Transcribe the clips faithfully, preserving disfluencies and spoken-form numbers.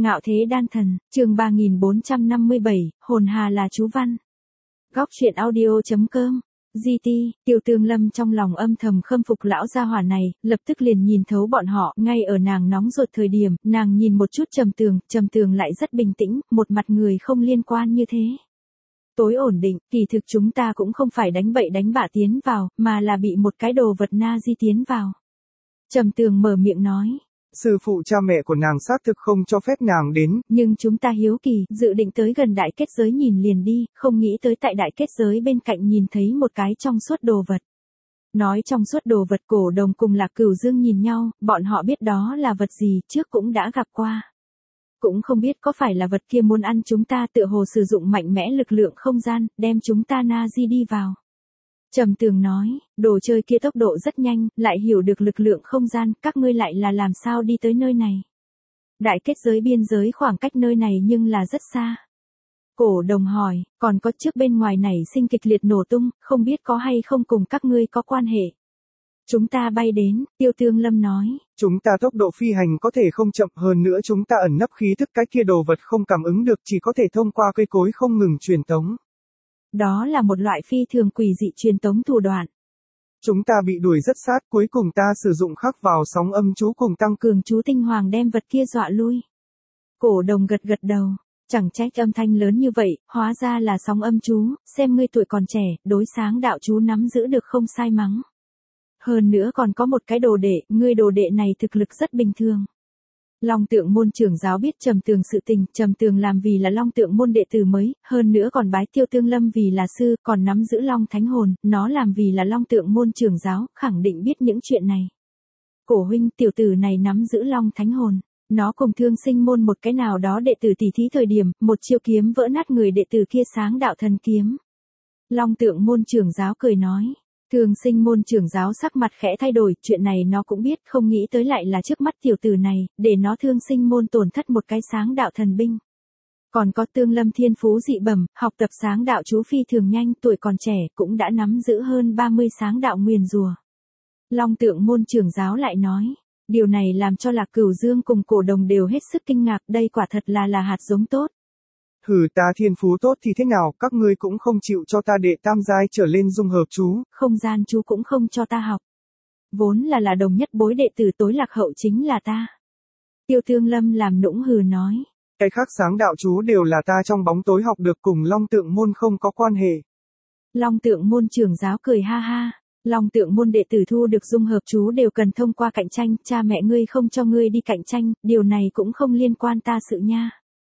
Ngạo thế đan thần, chương ba nghìn bốn trăm năm mươi bảy, hồn hà là chú văn. Góc truyện audio chấm com. giê tê, Tiêu Tương Lâm trong lòng âm thầm khâm phục lão gia hỏa này, lập tức liền nhìn thấu bọn họ, ngay ở nàng nóng ruột thời điểm, nàng nhìn một chút Trầm Tường, Trầm Tường lại rất bình tĩnh, một mặt người không liên quan như thế. Tối ổn định, kỳ thực chúng ta cũng không phải đánh bậy đánh bạ tiến vào, mà là bị một cái đồ vật na di tiến vào. Trầm Tường mở miệng nói. Sư phụ cha mẹ của nàng xác thực không cho phép nàng đến. Nhưng chúng ta hiếu kỳ, dự định tới gần đại kết giới nhìn liền đi, không nghĩ tới tại đại kết giới bên cạnh nhìn thấy một cái trong suốt đồ vật. Nói trong suốt đồ vật, Cổ Đồng cùng Lạc Cửu Dương nhìn nhau, bọn họ biết đó là vật gì, trước cũng đã gặp qua. Cũng không biết có phải là vật kia muốn ăn chúng ta, tựa hồ sử dụng mạnh mẽ lực lượng không gian, đem chúng ta na di đi vào. Trầm Tường nói, đồ chơi kia tốc độ rất nhanh, lại hiểu được lực lượng không gian, các ngươi lại là làm sao đi tới nơi này. Đại kết giới biên giới khoảng cách nơi này nhưng là rất xa. Cổ Đồng hỏi, còn có trước bên ngoài này sinh kịch liệt nổ tung, không biết có hay không cùng các ngươi có quan hệ. Chúng ta bay đến, Tiêu Tương Lâm nói. Chúng ta tốc độ phi hành có thể không chậm, hơn nữa chúng ta ẩn nấp khí thức, cái kia đồ vật không cảm ứng được, chỉ có thể thông qua cây cối không ngừng truyền tống. Đó là một loại phi thường quỷ dị truyền tống thủ đoạn. Chúng ta bị đuổi rất sát, cuối cùng ta sử dụng khắc vào sóng âm chú cùng tăng cường chú tinh hoàng đem vật kia dọa lui. Cổ Đồng gật gật đầu, chẳng trách âm thanh lớn như vậy, hóa ra là sóng âm chú, xem ngươi tuổi còn trẻ, đối sáng đạo chú nắm giữ được không sai mắng. Hơn nữa còn có một cái đồ đệ, ngươi đồ đệ này thực lực rất bình thường. Long Tượng môn trưởng giáo biết Trầm Tường sự tình, Trầm Tường làm vì là Long Tượng môn đệ tử mới, hơn nữa còn bái Tiêu Tương Lâm vì là sư, còn nắm giữ Long Thánh hồn, nó làm vì là Long Tượng môn trưởng giáo, khẳng định biết những chuyện này. Cổ huynh, tiểu tử này nắm giữ Long Thánh hồn, nó cùng Thương Sinh môn một cái nào đó đệ tử tỷ thí thời điểm, một chiêu kiếm vỡ nát người đệ tử kia sáng đạo thần kiếm. Long Tượng môn trưởng giáo cười nói. Thương Sinh môn trưởng giáo sắc mặt khẽ thay đổi, chuyện này nó cũng biết, không nghĩ tới lại là trước mắt tiểu tử này, để nó Thương Sinh môn tổn thất một cái sáng đạo thần binh. Còn có Tương Lâm thiên phú dị bẩm, học tập sáng đạo chú phi thường nhanh, tuổi còn trẻ, cũng đã nắm giữ hơn ba mươi sáng đạo nguyền rùa. Long Tượng môn trưởng giáo lại nói, điều này làm cho Lạc Cửu Dương cùng Cổ Đồng đều hết sức kinh ngạc, đây quả thật là là hạt giống tốt. Hừ, ta thiên phú tốt thì thế nào, các ngươi cũng không chịu cho ta đệ tam giai trở lên dung hợp chú. Không gian chú cũng không cho ta học. Vốn là là đồng nhất bối đệ tử tối lạc hậu chính là ta. Tiêu Tương Lâm làm nũng hừ nói. Cái khác sáng đạo chú đều là ta trong bóng tối học được, cùng Long Tượng môn không có quan hệ. Long Tượng môn trưởng giáo cười ha ha. Long Tượng môn đệ tử thu được dung hợp chú đều cần thông qua cạnh tranh, cha mẹ ngươi không cho ngươi đi cạnh tranh, điều này cũng không liên quan ta sự nha.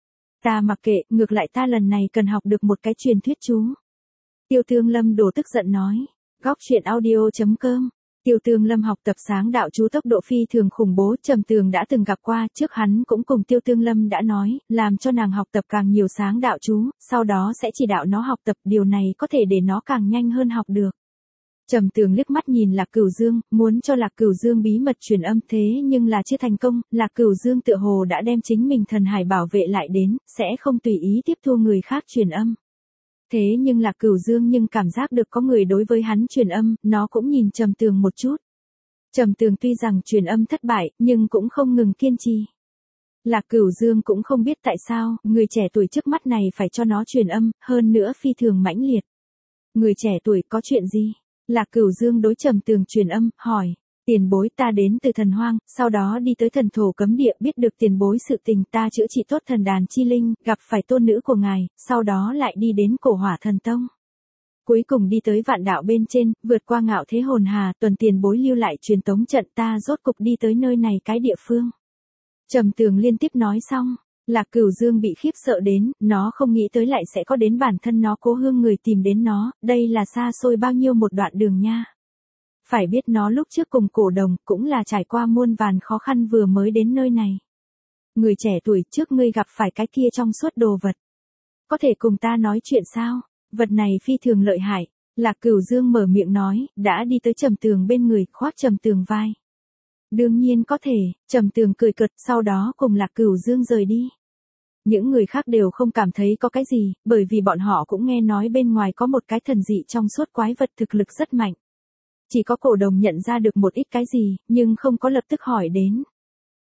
Ta mặc kệ, ngược lại ta lần này cần học được một cái truyền thuyết chú. Tiêu Tương Lâm đổ tức giận nói. Góc truyện audio chấm com. Tiêu Tương Lâm học tập sáng đạo chú tốc độ phi thường khủng bố, Trầm Tường đã từng gặp qua, trước hắn cũng cùng Tiêu Tương Lâm đã nói, làm cho nàng học tập càng nhiều sáng đạo chú, sau đó sẽ chỉ đạo nó học tập, điều này có thể để nó càng nhanh hơn học được. Trầm Tường liếc mắt nhìn Lạc Cửu Dương, muốn cho Lạc Cửu Dương bí mật truyền âm, thế nhưng là chưa thành công, Lạc Cửu Dương tựa hồ đã đem chính mình thần hải bảo vệ lại đến, sẽ không tùy ý tiếp thu người khác truyền âm. Thế nhưng Lạc Cửu Dương nhưng cảm giác được có người đối với hắn truyền âm, nó cũng nhìn Trầm Tường một chút. Trầm Tường tuy rằng truyền âm thất bại, nhưng cũng không ngừng kiên trì. Lạc Cửu Dương cũng không biết tại sao, người trẻ tuổi trước mắt này phải cho nó truyền âm, hơn nữa phi thường mãnh liệt. Người trẻ tuổi có chuyện gì? Lạc Cửu Dương đối Trầm Tường truyền âm, hỏi, tiền bối ta đến từ thần hoang, sau đó đi tới thần thổ cấm địa, biết được tiền bối sự tình, ta chữa trị tốt thần đàn chi linh, gặp phải tôn nữ của ngài, sau đó lại đi đến Cổ Hỏa Thần Tông. Cuối cùng đi tới vạn đạo bên trên, vượt qua ngạo thế hồn hà, tuần tiền bối lưu lại truyền tống trận, ta rốt cục đi tới nơi này cái địa phương. Trầm Tường liên tiếp nói xong. Lạc Cửu Dương bị khiếp sợ đến, nó không nghĩ tới lại sẽ có đến bản thân nó cố hương người tìm đến nó, đây là xa xôi bao nhiêu một đoạn đường nha. Phải biết nó lúc trước cùng Cổ Đồng, cũng là trải qua muôn vàn khó khăn vừa mới đến nơi này. Người trẻ tuổi, trước ngươi gặp phải cái kia trong suốt đồ vật. Có thể cùng ta nói chuyện sao? Vật này phi thường lợi hại. Lạc Cửu Dương mở miệng nói, đã đi tới Trầm Tường bên người, khoác Trầm Tường vai. Đương nhiên có thể, Trầm Tường cười cợt, sau đó cùng Lạc Cửu Dương rời đi. Những người khác đều không cảm thấy có cái gì, bởi vì bọn họ cũng nghe nói bên ngoài có một cái thần dị trong suốt quái vật thực lực rất mạnh. Chỉ có Cổ Đồng nhận ra được một ít cái gì, nhưng không có lập tức hỏi đến.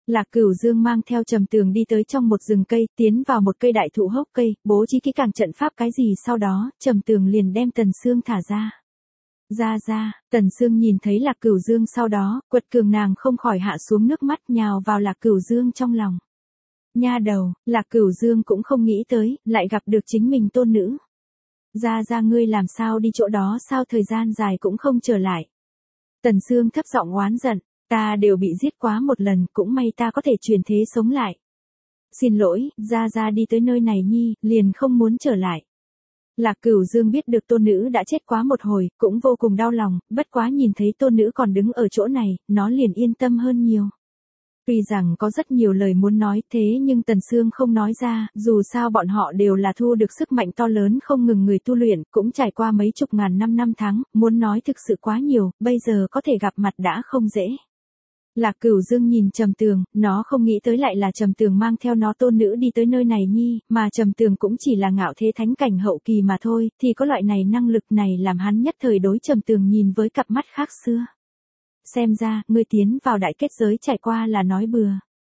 Lạc Cửu Dương mang theo Trầm Tường đi tới trong một rừng cây, tiến vào một cây đại thụ hốc cây, bố trí kỹ càng trận pháp cái gì sau đó, Trầm Tường liền đem Tần Sương thả ra. Ra ra, Tần Sương nhìn thấy Lạc Cửu Dương sau đó, quật cường nàng không khỏi hạ xuống nước mắt nhào vào Lạc Cửu Dương trong lòng. Nha đầu, Lạc Cửu Dương cũng không nghĩ tới, lại gặp được chính mình tôn nữ. Ra ra ngươi làm sao đi chỗ đó sao thời gian dài cũng không trở lại. Tần Sương thấp giọng oán giận, ta đều bị giết quá một lần, cũng may ta có thể chuyển thế sống lại. Xin lỗi, ra ra đi tới nơi này nhi, liền không muốn trở lại. Lạc Cửu Dương biết được tôn nữ đã chết quá một hồi, cũng vô cùng đau lòng, bất quá nhìn thấy tôn nữ còn đứng ở chỗ này, nó liền yên tâm hơn nhiều. Tuy rằng có rất nhiều lời muốn nói thế nhưng Tần Sương không nói ra, dù sao bọn họ đều là thu được sức mạnh to lớn không ngừng người tu luyện, cũng trải qua mấy chục ngàn năm năm tháng, muốn nói thực sự quá nhiều, bây giờ có thể gặp mặt đã không dễ. Lạc Cửu Dương nhìn Trầm Tường, nó không nghĩ tới lại là Trầm Tường mang theo nó tôn nữ đi tới nơi này nhi, mà Trầm Tường cũng chỉ là ngạo thế thánh cảnh hậu kỳ mà thôi, thì có loại này năng lực này làm hắn nhất thời đối Trầm Tường nhìn với cặp mắt khác xưa. Xem ra, ngươi tiến vào đại kết giới trải qua là nói bừa.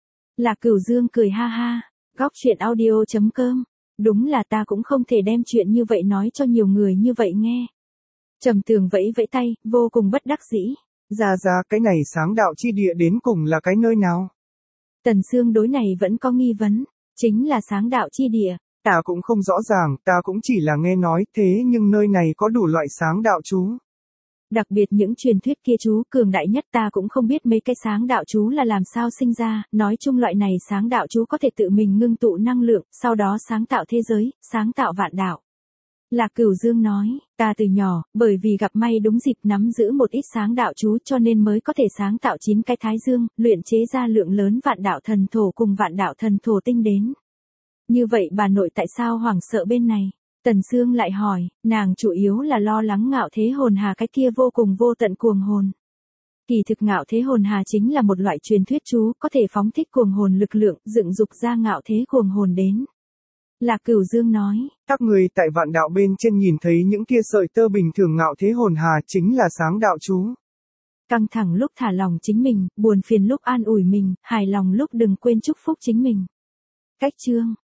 Lạc Cửu Dương cười ha ha, góc truyện audio chấm com, đúng là ta cũng không thể đem chuyện như vậy nói cho nhiều người như vậy nghe. Trầm Tường vẫy vẫy tay, vô cùng bất đắc dĩ. Ra ra, cái này sáng đạo chi địa đến cùng là cái nơi nào? Tần Sương đối này vẫn có nghi vấn, chính là sáng đạo chi địa. Ta cũng không rõ ràng, ta cũng chỉ là nghe nói thế nhưng nơi này có đủ loại sáng đạo chú. Đặc biệt những truyền thuyết kia chú cường đại nhất ta cũng không biết mấy cái sáng đạo chú là làm sao sinh ra, nói chung loại này sáng đạo chú có thể tự mình ngưng tụ năng lượng, sau đó sáng tạo thế giới, sáng tạo vạn đạo. Lạc Cửu Dương nói, ta từ nhỏ, bởi vì gặp may đúng dịp nắm giữ một ít sáng đạo chú cho nên mới có thể sáng tạo chín cái thái dương, luyện chế ra lượng lớn vạn đạo thần thổ cùng vạn đạo thần thổ tinh đến. Như vậy bà nội tại sao hoảng sợ bên này? Tần Sương lại hỏi, nàng chủ yếu là lo lắng ngạo thế hồn hà cái kia vô cùng vô tận cuồng hồn. Kỳ thực ngạo thế hồn hà chính là một loại truyền thuyết chú có thể phóng thích cuồng hồn lực lượng, dựng dục ra ngạo thế cuồng hồn đến. Lạc Cửu Dương nói, các người tại vạn đạo bên trên nhìn thấy những kia sợi tơ bình thường ngạo thế hồn hà chính là sáng đạo chú. Căng thẳng lúc thả lòng chính mình, buồn phiền lúc an ủi mình, hài lòng lúc đừng quên chúc phúc chính mình. Cách chương